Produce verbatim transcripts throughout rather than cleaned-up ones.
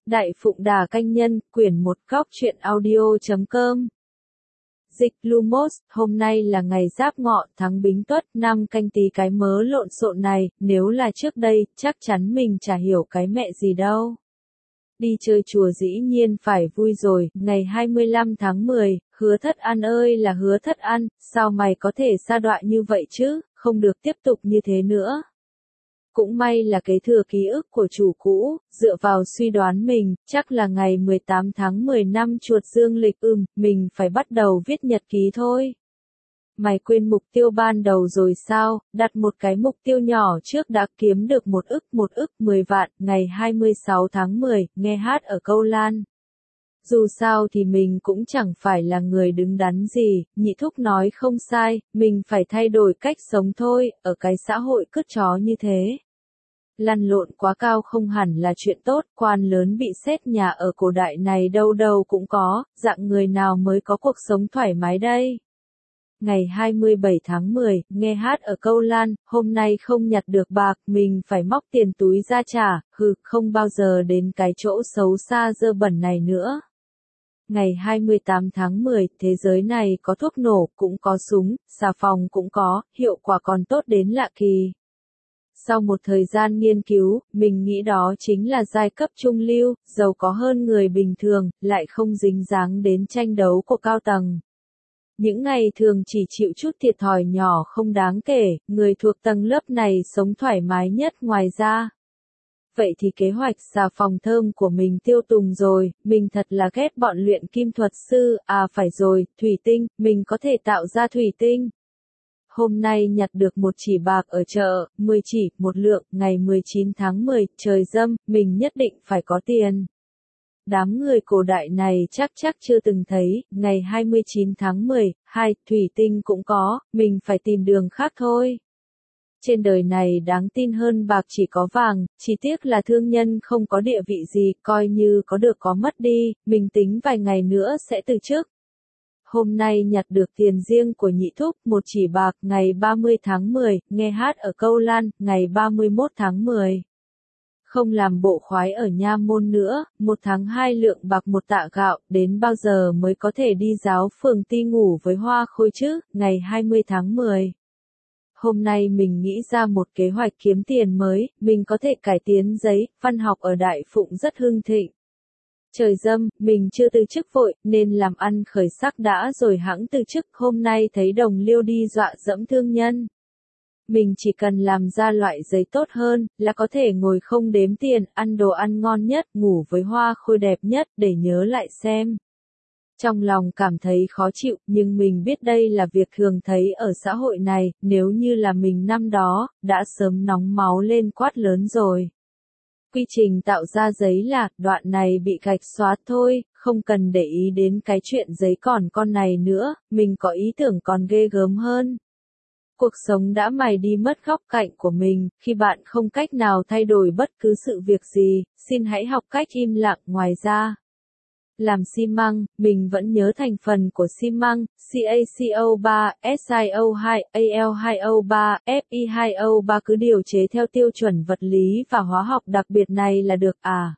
Đại Phụng Đà Canh Nhân, quyển một góc truyện audio.com. Dịch Lumos, hôm nay là ngày Giáp Ngọ, tháng Bính Tuất, năm Canh Tý, cái mớ lộn xộn này, nếu là trước đây, chắc chắn mình chả hiểu cái mẹ gì đâu. Đi chơi chùa dĩ nhiên phải vui rồi, ngày hai mươi lăm tháng mười, Hứa Thất An ơi là Hứa Thất An, sao mày có thể sa đọa như vậy chứ, không được tiếp tục như thế nữa. Cũng may là kế thừa ký ức của chủ cũ, dựa vào suy đoán mình, chắc là ngày mười tám tháng mười năm Chuột Dương lịch ừm, mình phải bắt đầu viết nhật ký thôi. Mày quên mục tiêu ban đầu rồi sao, đặt một cái mục tiêu nhỏ trước đã kiếm được một ức một ức mười vạn, ngày hai mươi sáu tháng mười, nghe hát ở Câu Lan. Dù sao thì mình cũng chẳng phải là người đứng đắn gì, nhị thúc nói không sai, mình phải thay đổi cách sống thôi, ở cái xã hội cứt chó như thế. Lăn lộn quá cao không hẳn là chuyện tốt, quan lớn bị xét nhà ở cổ đại này đâu đâu cũng có, dạng người nào mới có cuộc sống thoải mái đây. Ngày hai mươi bảy tháng mười, nghe hát ở Câu Lan, hôm nay không nhặt được bạc, mình phải móc tiền túi ra trả, hừ, không bao giờ đến cái chỗ xấu xa dơ bẩn này nữa. Ngày hai mươi tám tháng mười, thế giới này có thuốc nổ, cũng có súng, xà phòng cũng có, hiệu quả còn tốt đến lạ kỳ. Sau một thời gian nghiên cứu, mình nghĩ đó chính là giai cấp trung lưu, giàu có hơn người bình thường, lại không dính dáng đến tranh đấu của cao tầng. Những ngày thường chỉ chịu chút thiệt thòi nhỏ không đáng kể, người thuộc tầng lớp này sống thoải mái nhất ngoài ra. Vậy thì kế hoạch xà phòng thơm của mình tiêu tùng rồi, mình thật là ghét bọn luyện kim thuật sư, à phải rồi, thủy tinh, mình có thể tạo ra thủy tinh. Hôm nay nhặt được một chỉ bạc ở chợ, mười chỉ, một lượng, ngày mười chín tháng mười, trời dâm, mình nhất định phải có tiền. Đám người cổ đại này chắc chắc chưa từng thấy, ngày hai mươi chín tháng mười, hai, thủy tinh cũng có, mình phải tìm đường khác thôi. Trên đời này đáng tin hơn bạc chỉ có vàng, chỉ tiếc là thương nhân không có địa vị gì, coi như có được có mất đi, mình tính vài ngày nữa sẽ từ chức. Hôm nay nhặt được tiền riêng của nhị thúc, một chỉ bạc, ngày ba mươi tháng mười, nghe hát ở Câu Lan, ngày ba mươi mốt tháng mười. Không làm bộ khoái ở nha môn nữa, một tháng hai lượng bạc một tạ gạo, đến bao giờ mới có thể đi giáo phường Ti ngủ với Hoa Khôi chứ, ngày hai mươi tháng mười. Hôm nay mình nghĩ ra một kế hoạch kiếm tiền mới, mình có thể cải tiến giấy, văn học ở Đại Phụng rất hưng thịnh. Trời dâm, mình chưa từ chức vội, nên làm ăn khởi sắc đã rồi hẵng từ chức, hôm nay thấy đồng liêu đi dọa dẫm thương nhân. Mình chỉ cần làm ra loại giấy tốt hơn, là có thể ngồi không đếm tiền, ăn đồ ăn ngon nhất, ngủ với Hoa Khôi đẹp nhất, để nhớ lại xem. Trong lòng cảm thấy khó chịu, nhưng mình biết đây là việc thường thấy ở xã hội này, nếu như là mình năm đó, đã sớm nóng máu lên quát lớn rồi. Quy trình tạo ra giấy là, đoạn này bị gạch xóa thôi, không cần để ý đến cái chuyện giấy còn con này nữa, mình có ý tưởng còn ghê gớm hơn. Cuộc sống đã mài đi mất góc cạnh của mình, khi bạn không cách nào thay đổi bất cứ sự việc gì, xin hãy học cách im lặng. Ngoài ra, làm xi măng, mình vẫn nhớ thành phần của xi măng, CaCO ba, SiO hai, Al hai O ba, Fe hai O ba cứ điều chế theo tiêu chuẩn vật lý và hóa học đặc biệt này là được à.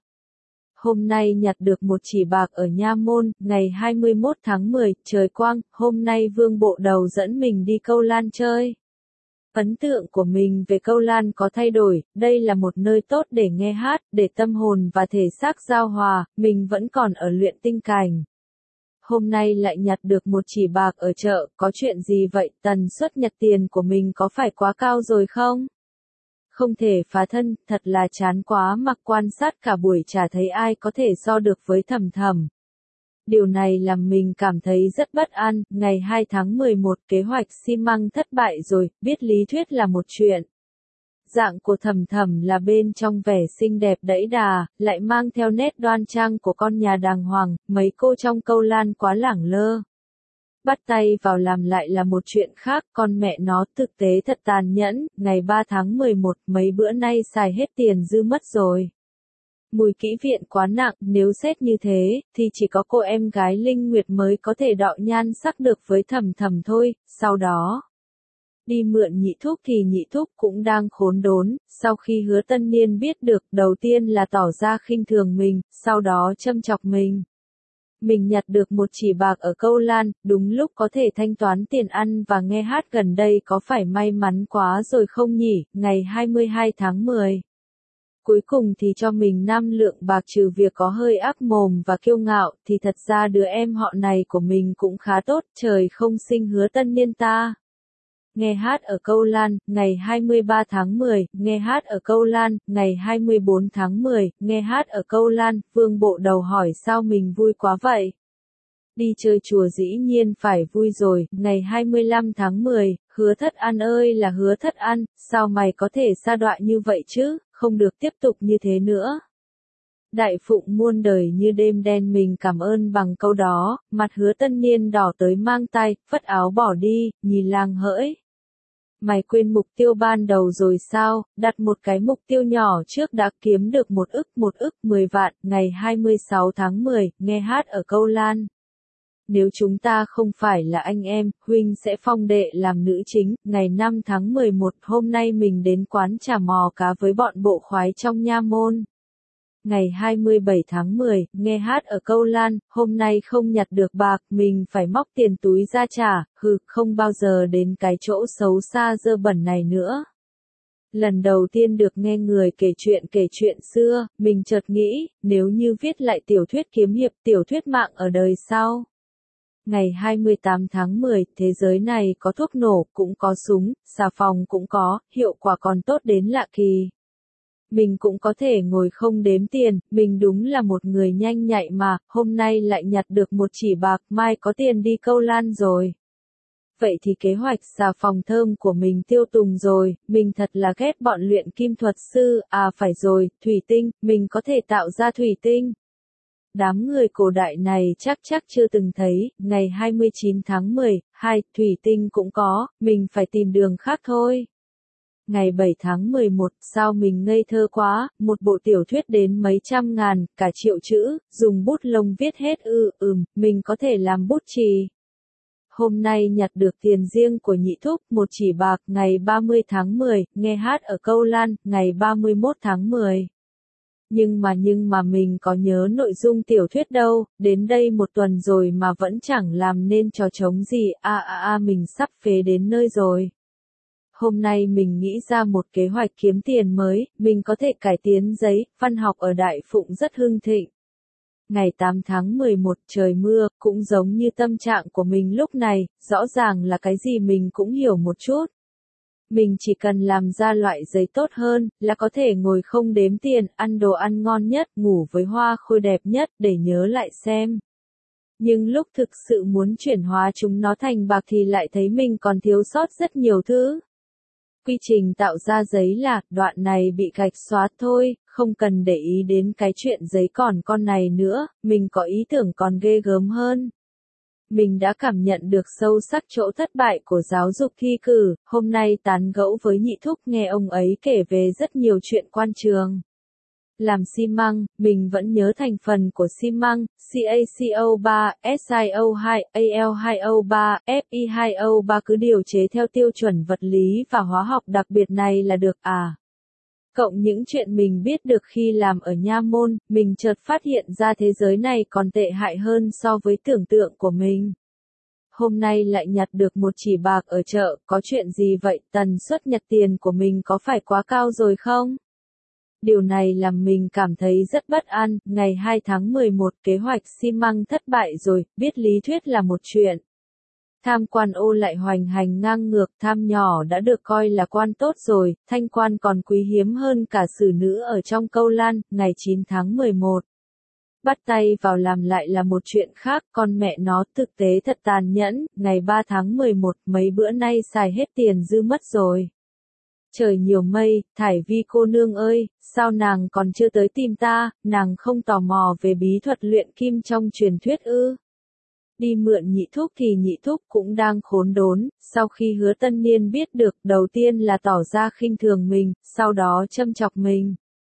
Hôm nay nhặt được một chỉ bạc ở Nha Môn, ngày hai mươi mốt tháng mười, trời quang, hôm nay Vương Bộ Đầu dẫn mình đi Câu Lan chơi. Ấn tượng của mình về Câu Lan có thay đổi, đây là một nơi tốt để nghe hát, để tâm hồn và thể xác giao hòa, mình vẫn còn ở luyện tinh cảnh. Hôm nay lại nhặt được một chỉ bạc ở chợ, có chuyện gì vậy, tần suất nhặt tiền của mình có phải quá cao rồi không? Không thể phá thân, thật là chán quá, mặc quan sát cả buổi chả thấy ai có thể so được với Thầm Thầm. Điều này làm mình cảm thấy rất bất an, ngày hai tháng mười một kế hoạch xi măng thất bại rồi, biết lý thuyết là một chuyện. Dạng của Thầm Thầm là bên trong vẻ xinh đẹp đẫy đà, lại mang theo nét đoan trang của con nhà đàng hoàng, mấy cô trong Câu Lan quá lẳng lơ. Bắt tay vào làm lại là một chuyện khác, con mẹ nó thực tế thật tàn nhẫn, ngày ba tháng mười một, mấy bữa nay xài hết tiền dư mất rồi. Mùi kỹ viện quá nặng, nếu xét như thế, thì chỉ có cô em gái Linh Nguyệt mới có thể đọ nhan sắc được với Thầm Thầm thôi, sau đó. Đi mượn nhị thúc thì nhị thúc cũng đang khốn đốn, sau khi Hứa Tân Niên biết được, đầu tiên là tỏ ra khinh thường mình, sau đó châm chọc mình. Mình nhặt được một chỉ bạc ở Câu Lan, đúng lúc có thể thanh toán tiền ăn và nghe hát gần đây, có phải may mắn quá rồi không nhỉ, ngày hai mươi hai tháng mười. Cuối cùng thì cho mình năm lượng bạc, trừ việc có hơi ác mồm và kiêu ngạo, thì thật ra đứa em họ này của mình cũng khá tốt, trời không sinh Hứa Tân Niên ta. Nghe hát ở Câu Lan, ngày hai mươi ba tháng mười, nghe hát ở Câu Lan, ngày hai mươi bốn tháng mười, nghe hát ở Câu Lan, Vương Bộ Đầu hỏi sao mình vui quá vậy? Đi chơi chùa dĩ nhiên phải vui rồi, ngày hai mươi lăm tháng mười, Hứa Thất An ơi là Hứa Thất An, sao mày có thể sa đọa như vậy chứ, không được tiếp tục như thế nữa. Đại phụng muôn đời như đêm đen, mình cảm ơn bằng câu đó, mặt Hứa Tân Niên đỏ tới mang tay, phất áo bỏ đi, nhìn làng hỡi. Mày quên mục tiêu ban đầu rồi sao, đặt một cái mục tiêu nhỏ trước đã kiếm được một ức, một ức mười vạn, ngày hai mươi sáu tháng mười, nghe hát ở Câu Lan. Nếu chúng ta không phải là anh em, huynh sẽ phong đệ làm nữ chính, ngày năm tháng mười một, hôm nay mình đến quán trà mò cá với bọn bộ khoái trong nha môn. Ngày hai mươi bảy tháng mười, nghe hát ở Câu Lan, hôm nay không nhặt được bạc, mình phải móc tiền túi ra trả, hừ, không bao giờ đến cái chỗ xấu xa dơ bẩn này nữa. Lần đầu tiên được nghe người kể chuyện kể chuyện xưa, mình chợt nghĩ, nếu như viết lại tiểu thuyết kiếm hiệp, tiểu thuyết mạng ở đời sau. Ngày hai mươi tám tháng mười, thế giới này có thuốc nổ, cũng có súng, xà phòng cũng có, hiệu quả còn tốt đến lạ kỳ. Mình cũng có thể ngồi không đếm tiền, mình đúng là một người nhanh nhạy mà, hôm nay lại nhặt được một chỉ bạc, mai có tiền đi Câu Lan rồi. Vậy thì kế hoạch xà phòng thơm của mình tiêu tùng rồi, mình thật là ghét bọn luyện kim thuật sư, à phải rồi, thủy tinh, mình có thể tạo ra thủy tinh. Đám người cổ đại này chắc chắc chưa từng thấy, ngày hai mươi chín tháng mười, hai, thủy tinh cũng có, mình phải tìm đường khác thôi. Ngày bảy tháng mười một, sao mình ngây thơ quá, một bộ tiểu thuyết đến mấy trăm ngàn, cả triệu chữ, dùng bút lông viết hết ư, ừm, mình có thể làm bút chì. Hôm nay nhặt được tiền riêng của nhị thúc, một chỉ bạc, ngày ba mươi tháng mười, nghe hát ở Câu Lan, ngày ba mươi mốt tháng mười. Nhưng mà nhưng mà mình có nhớ nội dung tiểu thuyết đâu, đến đây một tuần rồi mà vẫn chẳng làm nên trò trống gì, a a a mình sắp phế đến nơi rồi. Hôm nay mình nghĩ ra một kế hoạch kiếm tiền mới, mình có thể cải tiến giấy, văn học ở Đại Phụng rất hưng thịnh. Ngày tám tháng mười một, trời mưa, cũng giống như tâm trạng của mình lúc này, rõ ràng là cái gì mình cũng hiểu một chút. Mình chỉ cần làm ra loại giấy tốt hơn, là có thể ngồi không đếm tiền, ăn đồ ăn ngon nhất, ngủ với hoa khôi đẹp nhất, để nhớ lại xem. Nhưng lúc thực sự muốn chuyển hóa chúng nó thành bạc thì lại thấy mình còn thiếu sót rất nhiều thứ. Quy trình tạo ra giấy là, đoạn này bị gạch xóa thôi, không cần để ý đến cái chuyện giấy còn con này nữa, mình có ý tưởng còn ghê gớm hơn. Mình đã cảm nhận được sâu sắc chỗ thất bại của giáo dục thi cử, hôm nay tán gẫu với nhị thúc nghe ông ấy kể về rất nhiều chuyện quan trường. Làm xi măng, mình vẫn nhớ thành phần của xi măng, xê a xê o ba, ét i o hai, a lờ hai o ba, ép i hai o ba cứ điều chế theo tiêu chuẩn vật lý và hóa học đặc biệt này là được à. Cộng những chuyện mình biết được khi làm ở nha môn, mình chợt phát hiện ra thế giới này còn tệ hại hơn so với tưởng tượng của mình. Hôm nay lại nhặt được một chỉ bạc ở chợ, có chuyện gì vậy, tần suất nhặt tiền của mình có phải quá cao rồi không? Điều này làm mình cảm thấy rất bất an, ngày hai tháng mười một kế hoạch xi măng thất bại rồi, biết lý thuyết là một chuyện. Tham quan ô lại hoành hành ngang ngược, tham nhỏ đã được coi là quan tốt rồi, thanh quan còn quý hiếm hơn cả xử nữ ở trong Câu Lan, ngày chín tháng mười một. Bắt tay vào làm lại là một chuyện khác, con mẹ nó thực tế thật tàn nhẫn, ngày ba tháng mười một, mấy bữa nay xài hết tiền dư mất rồi. Trời nhiều mây, Thải Vi cô nương ơi, sao nàng còn chưa tới tìm ta, nàng không tò mò về bí thuật luyện kim trong truyền thuyết ư? Đi mượn nhị thúc thì nhị thúc cũng đang khốn đốn, sau khi Hứa Tân Niên biết được, đầu tiên là tỏ ra khinh thường mình, sau đó châm chọc mình.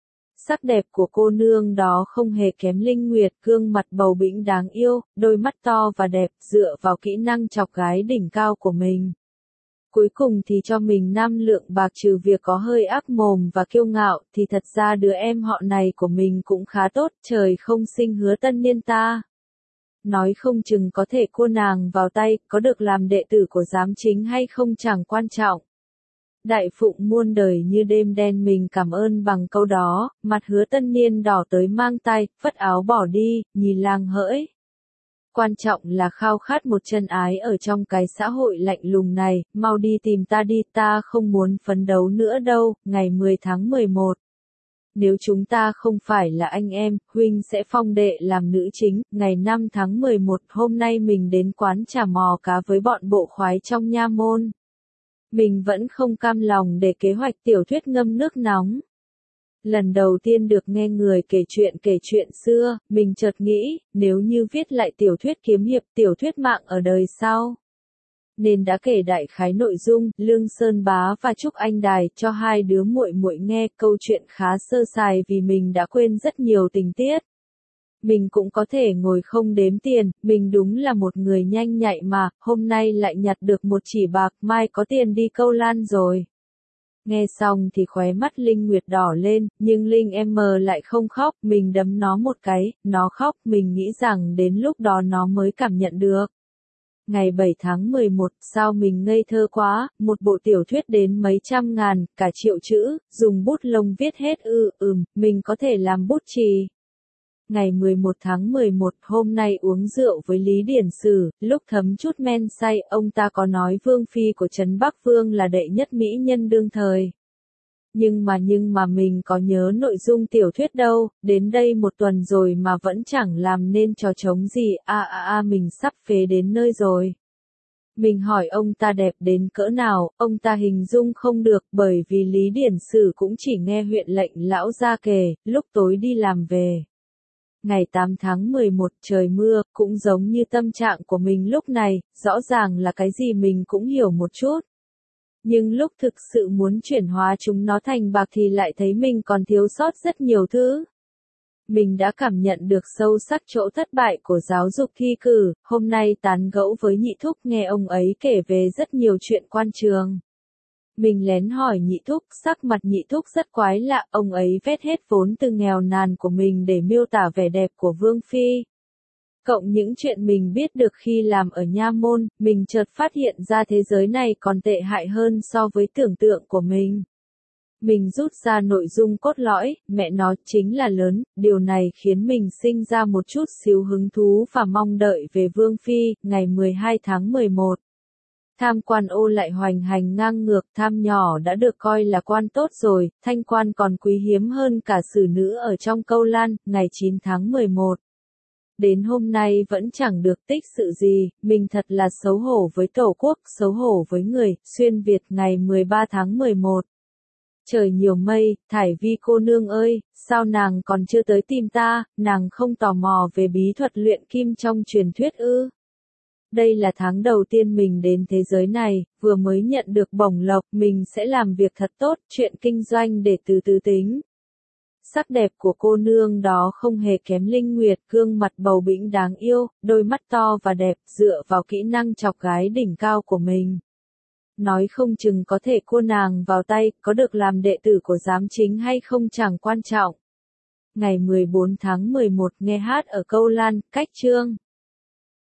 Sắc đẹp của cô nương đó không hề kém Linh Nguyệt, gương mặt bầu bĩnh đáng yêu, đôi mắt to và đẹp, dựa vào kỹ năng chọc gái đỉnh cao của mình. Cuối cùng thì cho mình năm lượng bạc, trừ việc có hơi ác mồm và kiêu ngạo, thì thật ra đứa em họ này của mình cũng khá tốt, trời không sinh hứa tân niên ta. Nói không chừng có thể cua nàng vào tay, có được làm đệ tử của giám chính hay không chẳng quan trọng. Đại phụng muôn đời như đêm đen, mình cảm ơn bằng câu đó, mặt hứa tân niên đỏ tới mang tay, phất áo bỏ đi, nhìn làng hỡi. Quan trọng là khao khát một chân ái ở trong cái xã hội lạnh lùng này, mau đi tìm ta đi, ta không muốn phấn đấu nữa đâu, ngày mười tháng mười một. Nếu chúng ta không phải là anh em, huynh sẽ phong đệ làm nữ chính, ngày năm tháng mười một, hôm nay mình đến quán trà mò cá với bọn bộ khoái trong nha môn. Mình vẫn không cam lòng để kế hoạch tiểu thuyết ngâm nước nóng. Lần đầu tiên được nghe người kể chuyện kể chuyện xưa, mình chợt nghĩ, nếu như viết lại tiểu thuyết kiếm hiệp, tiểu thuyết mạng ở đời sau. Nên đã kể đại khái nội dung, Lương Sơn Bá và Trúc Anh Đài cho hai đứa muội muội nghe, câu chuyện khá sơ sài vì mình đã quên rất nhiều tình tiết. Mình cũng có thể ngồi không đếm tiền, mình đúng là một người nhanh nhạy mà, hôm nay lại nhặt được một chỉ bạc, mai có tiền đi câu lan rồi. Nghe xong thì khóe mắt Linh Nguyệt đỏ lên, nhưng Linh em mờ lại không khóc, mình đấm nó một cái, nó khóc, mình nghĩ rằng đến lúc đó nó mới cảm nhận được. Ngày bảy tháng mười một, sao mình ngây thơ quá, một bộ tiểu thuyết đến mấy trăm ngàn, cả triệu chữ, dùng bút lông viết hết ư, ừm, mình có thể làm bút chì. Ngày mười một tháng mười một, hôm nay uống rượu với Lý Điển Sử, lúc thấm chút men say, ông ta có nói Vương Phi của Trấn Bắc Vương là đệ nhất mỹ nhân đương thời. Nhưng mà nhưng mà mình có nhớ nội dung tiểu thuyết đâu, đến đây một tuần rồi mà vẫn chẳng làm nên trò trống gì, a a a mình sắp phế đến nơi rồi. Mình hỏi ông ta đẹp đến cỡ nào, ông ta hình dung không được, bởi vì Lý Điển Sử cũng chỉ nghe huyện lệnh lão gia kể, lúc tối đi làm về. Ngày tám tháng mười một, trời mưa, cũng giống như tâm trạng của mình lúc này, rõ ràng là cái gì mình cũng hiểu một chút. Nhưng lúc thực sự muốn chuyển hóa chúng nó thành bạc thì lại thấy mình còn thiếu sót rất nhiều thứ. Mình đã cảm nhận được sâu sắc chỗ thất bại của giáo dục thi cử, hôm nay tán gẫu với Nhị Thúc nghe ông ấy kể về rất nhiều chuyện quan trường. Mình lén hỏi Nhị Thúc, sắc mặt Nhị Thúc rất quái lạ, ông ấy vét hết vốn từ nghèo nàn của mình để miêu tả vẻ đẹp của Vương Phi. Cộng những chuyện mình biết được khi làm ở nha môn, mình chợt phát hiện ra thế giới này còn tệ hại hơn so với tưởng tượng của mình. Mình rút ra nội dung cốt lõi, mẹ nó chính là lớn, điều này khiến mình sinh ra một chút xíu hứng thú và mong đợi về Vương Phi, ngày mười hai tháng mười một. Tham quan ô lại hoành hành ngang ngược, tham nhỏ đã được coi là quan tốt rồi, thanh quan còn quý hiếm hơn cả xử nữ ở trong câu lan, ngày chín tháng mười một. Đến hôm nay vẫn chẳng được tích sự gì, mình thật là xấu hổ với Tổ quốc, xấu hổ với người, xuyên Việt ngày mười ba tháng mười một. Trời nhiều mây, Thải Vi cô nương ơi, sao nàng còn chưa tới tìm ta, nàng không tò mò về bí thuật luyện kim trong truyền thuyết ư? Đây là tháng đầu tiên mình đến thế giới này, vừa mới nhận được bổng lộc, mình sẽ làm việc thật tốt, chuyện kinh doanh để từ từ tính. Sắc đẹp của cô nương đó không hề kém Linh Nguyệt, gương mặt bầu bĩnh đáng yêu, đôi mắt to và đẹp, dựa vào kỹ năng chọc gái đỉnh cao của mình. Nói không chừng có thể cua nàng vào tay, có được làm đệ tử của giám chính hay không chẳng quan trọng. Ngày mười bốn tháng mười một nghe hát ở câu lan, cách chương.